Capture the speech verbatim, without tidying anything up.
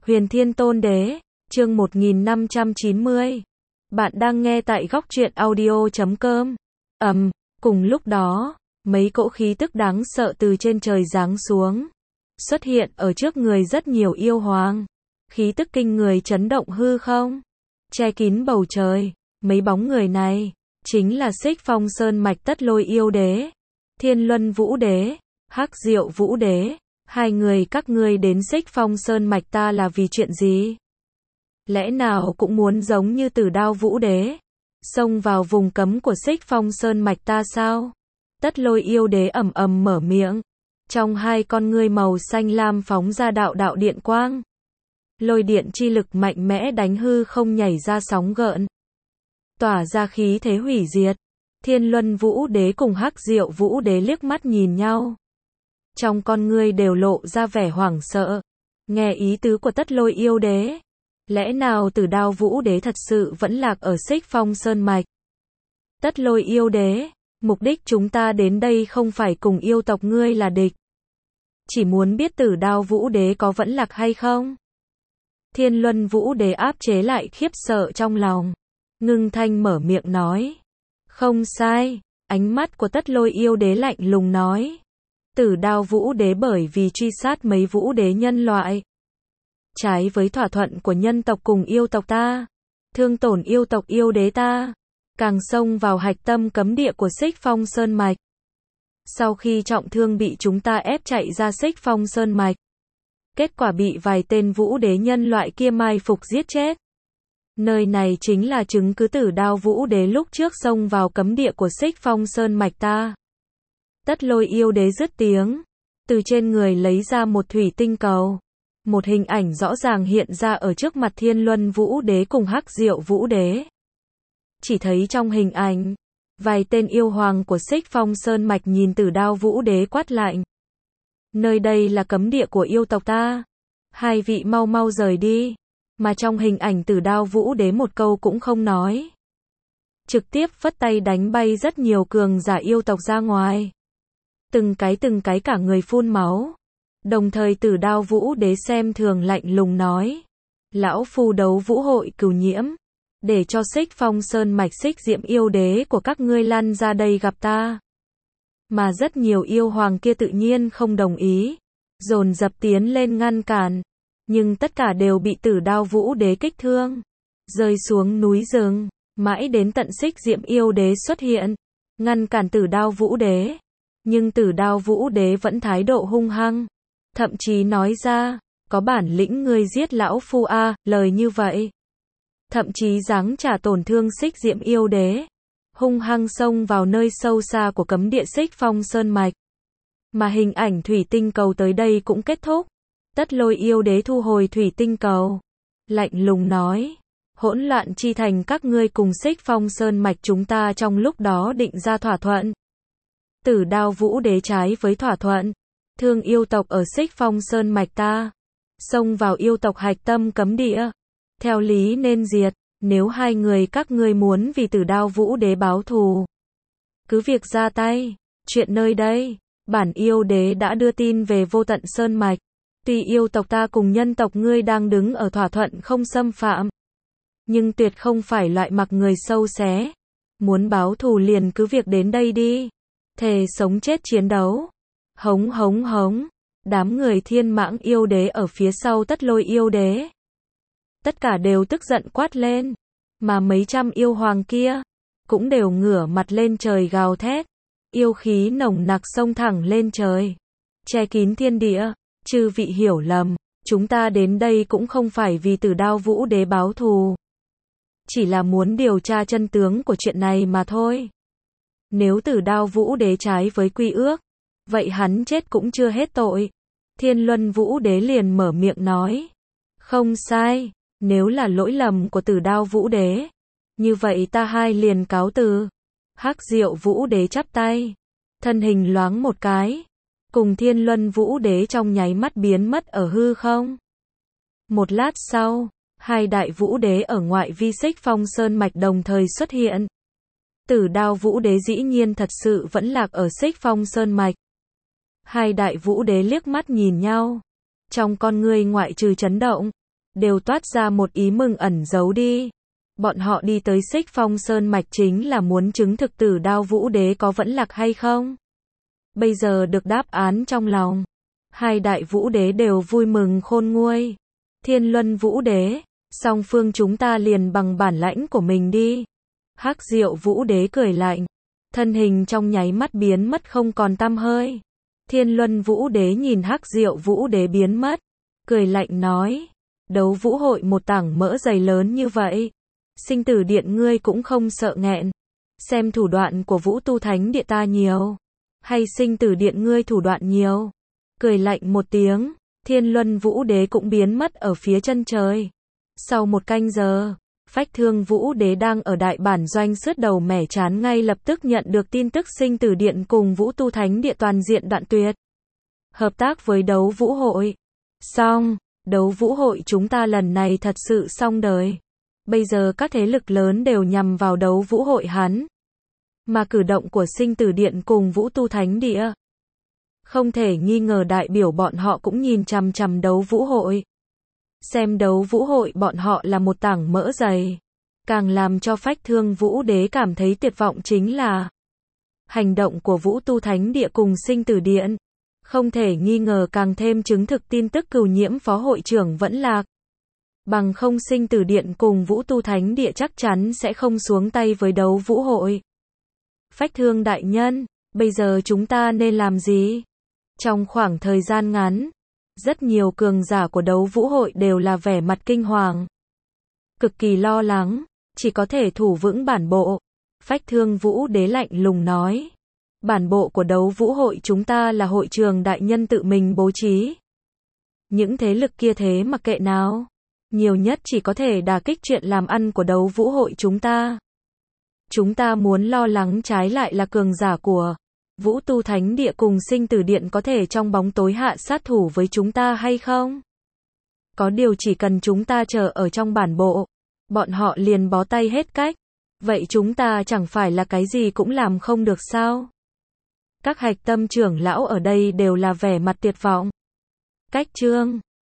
Huyền Thiên Tôn Đế, chương một nghìn năm trăm chín mươi. Bạn đang nghe tại góc truyện audio chấm com. Ầm, cùng lúc đó, mấy cỗ khí tức đáng sợ từ trên trời giáng xuống, xuất hiện ở trước người rất nhiều yêu hoàng. Khí tức kinh người chấn động hư không, che kín bầu trời. Mấy bóng người này chính là Xích Phong Sơn mạch Tất Lôi Yêu Đế, Thiên Luân Vũ Đế, Hắc Diệu Vũ Đế. Hai người các ngươi đến Xích Phong Sơn mạch ta là vì chuyện gì? Lẽ nào cũng muốn giống như Tử Đao Vũ Đế, xông vào vùng cấm của Xích Phong Sơn mạch ta sao? Tất Lôi Yêu Đế ầm ầm mở miệng, trong hai con ngươi màu xanh lam phóng ra đạo đạo điện quang. Lôi điện chi lực mạnh mẽ đánh hư không nhảy ra sóng gợn, tỏa ra khí thế hủy diệt. Thiên Luân Vũ Đế cùng Hắc Diệu Vũ Đế liếc mắt nhìn nhau, trong con ngươi đều lộ ra vẻ hoảng sợ. Nghe ý tứ của Tất Lôi Yêu Đế, lẽ nào Tử Đao Vũ Đế thật sự vẫn lạc ở Xích Phong Sơn mạch? Tất Lôi Yêu Đế, mục đích chúng ta đến đây không phải cùng yêu tộc ngươi là địch, chỉ muốn biết Tử Đao Vũ Đế có vẫn lạc hay không. Thiên Luân Vũ Đế áp chế lại khiếp sợ trong lòng, ngưng thanh mở miệng nói. Không sai, ánh mắt của Tất Lôi Yêu Đế lạnh lùng nói. Tử Đao Vũ Đế bởi vì truy sát mấy vũ đế nhân loại, trái với thỏa thuận của nhân tộc cùng yêu tộc ta, thương tổn yêu tộc yêu đế ta, càng xông vào hạch tâm cấm địa của Xích Phong Sơn mạch. Sau khi trọng thương bị chúng ta ép chạy ra Xích Phong Sơn mạch, kết quả bị vài tên vũ đế nhân loại kia mai phục giết chết. Nơi này chính là chứng cứ Tử Đao Vũ Đế lúc trước xông vào cấm địa của Xích Phong Sơn mạch ta. Tất Lôi Yêu Đế dứt tiếng, từ trên người lấy ra một thủy tinh cầu. Một hình ảnh rõ ràng hiện ra ở trước mặt Thiên Luân Vũ Đế cùng Hắc Diệu Vũ Đế. Chỉ thấy trong hình ảnh, vài tên yêu hoàng của Xích Phong Sơn mạch nhìn Tử Đao Vũ Đế quát lạnh. Nơi đây là cấm địa của yêu tộc ta, hai vị mau mau rời đi. Mà trong hình ảnh Tử Đao Vũ Đế một câu cũng không nói, trực tiếp phất tay đánh bay rất nhiều cường giả yêu tộc ra ngoài. Từng cái từng cái cả người phun máu. Đồng thời Tử Đao Vũ Đế xem thường lạnh lùng nói. Lão phu đấu vũ hội cửu nhiễm, để cho Xích Phong Sơn mạch Xích Diệm Yêu Đế của các ngươi lăn ra đây gặp ta. Mà rất nhiều yêu hoàng kia tự nhiên không đồng ý, dồn dập tiến lên ngăn cản. Nhưng tất cả đều bị Tử Đao Vũ Đế kích thương, rơi xuống núi rừng. Mãi đến tận Xích Diệm Yêu Đế xuất hiện, ngăn cản Tử Đao Vũ Đế. Nhưng Tử Đao Vũ Đế vẫn thái độ hung hăng, thậm chí nói ra, có bản lĩnh ngươi giết lão phu a, à, lời như vậy. Thậm chí giáng trả tổn thương Xích Diệm Yêu Đế, hung hăng xông vào nơi sâu xa của cấm địa Xích Phong Sơn mạch. Mà hình ảnh thủy tinh cầu tới đây cũng kết thúc. Tất Lôi Yêu Đế thu hồi thủy tinh cầu, lạnh lùng nói, hỗn loạn chi thành các ngươi cùng Xích Phong Sơn mạch chúng ta trong lúc đó định ra thỏa thuận. Tử Đao Vũ Đế trái với thỏa thuận, thương yêu tộc ở Xích Phong Sơn mạch ta, xông vào yêu tộc hạch tâm cấm địa, theo lý nên diệt. Nếu hai người các ngươi muốn vì Tử Đao Vũ Đế báo thù, cứ việc ra tay. Chuyện nơi đây, bản yêu đế đã đưa tin về Vô Tận Sơn mạch. Tuy yêu tộc ta cùng nhân tộc ngươi đang đứng ở thỏa thuận không xâm phạm, nhưng tuyệt không phải loại mặc người sâu xé. Muốn báo thù liền cứ việc đến đây đi, thề sống chết chiến đấu. Hống hống hống, đám người Thiên Mãng Yêu Đế ở phía sau Tất Lôi Yêu Đế, tất cả đều tức giận quát lên. Mà mấy trăm yêu hoàng kia cũng đều ngửa mặt lên trời gào thét, yêu khí nồng nặc xông thẳng lên trời, che kín thiên địa. Chư vị hiểu lầm, chúng ta đến đây cũng không phải vì Tử Đao Vũ Đế báo thù, chỉ là muốn điều tra chân tướng của chuyện này mà thôi. Nếu Tử Đao Vũ Đế trái với quy ước, vậy hắn chết cũng chưa hết tội. Thiên Luân Vũ Đế liền mở miệng nói. Không sai, nếu là lỗi lầm của Tử Đao Vũ Đế, như vậy ta hai liền cáo từ. Hắc Diệu Vũ Đế chắp tay, thân hình loáng một cái, cùng Thiên Luân Vũ Đế trong nháy mắt biến mất ở hư không. Một lát sau, hai đại vũ đế ở ngoại vi Xích Phong Sơn mạch đồng thời xuất hiện. Tử Đao Vũ Đế dĩ nhiên thật sự vẫn lạc ở Xích Phong Sơn mạch. Hai đại vũ đế liếc mắt nhìn nhau, trong con ngươi ngoại trừ chấn động, đều toát ra một ý mừng ẩn giấu đi. Bọn họ đi tới Xích Phong Sơn Mạch chính là muốn chứng thực Tử Đao Vũ Đế có vẫn lạc hay không. Bây giờ được đáp án trong lòng. Hai đại vũ đế đều vui mừng khôn nguôi. Thiên Luân Vũ Đế, song phương chúng ta liền bằng bản lãnh của mình đi. Hắc Diệu Vũ Đế cười lạnh. Thân hình trong nháy mắt biến mất không còn tăm hơi. Thiên Luân Vũ Đế nhìn Hắc Diệu Vũ Đế biến mất. Cười lạnh nói. Đấu vũ hội một tảng mỡ dày lớn như vậy. Sinh tử điện ngươi cũng không sợ nghẹn. Xem thủ đoạn của Vũ Tu Thánh Địa ta nhiều. Hay sinh tử điện ngươi thủ đoạn nhiều. Cười lạnh một tiếng. Thiên Luân Vũ Đế cũng biến mất ở phía chân trời. Sau một canh giờ, Phách Thương Vũ Đế đang ở đại bản doanh sứt đầu mẻ chán ngay lập tức nhận được tin tức sinh tử điện cùng Vũ Tu Thánh Địa toàn diện đoạn tuyệt. Hợp tác với đấu vũ hội. Xong, đấu vũ hội chúng ta lần này thật sự xong đời. Bây giờ các thế lực lớn đều nhằm vào đấu vũ hội hắn. Mà cử động của sinh tử điện cùng Vũ Tu Thánh Địa. Không thể nghi ngờ đại biểu bọn họ cũng nhìn chằm chằm đấu vũ hội. Xem đấu vũ hội bọn họ là một tảng mỡ dày. Càng làm cho Phách Thương Vũ Đế cảm thấy tuyệt vọng chính là hành động của Vũ Tu Thánh Địa cùng sinh tử điện. Không thể nghi ngờ càng thêm chứng thực tin tức Cửu Nhiễm phó hội trưởng vẫn lạc. Bằng không sinh tử điện cùng Vũ Tu Thánh Địa chắc chắn sẽ không xuống tay với đấu vũ hội. Phách Thương đại nhân, bây giờ chúng ta nên làm gì? Trong khoảng thời gian ngắn, rất nhiều cường giả của đấu vũ hội đều là vẻ mặt kinh hoàng. Cực kỳ lo lắng, chỉ có thể thủ vững bản bộ. Phách Thương Vũ Đế lạnh lùng nói. Bản bộ của đấu vũ hội chúng ta là hội trường đại nhân tự mình bố trí. Những thế lực kia thế mặc kệ nào. Nhiều nhất chỉ có thể đả kích chuyện làm ăn của đấu vũ hội chúng ta. Chúng ta muốn lo lắng trái lại là cường giả của Vũ Tu Thánh Địa cùng sinh tử điện có thể trong bóng tối hạ sát thủ với chúng ta hay không? Có điều chỉ cần chúng ta chờ ở trong bản bộ, bọn họ liền bó tay hết cách. Vậy chúng ta chẳng phải là cái gì cũng làm không được sao? Các hạch tâm trưởng lão ở đây đều là vẻ mặt tuyệt vọng. Cách chương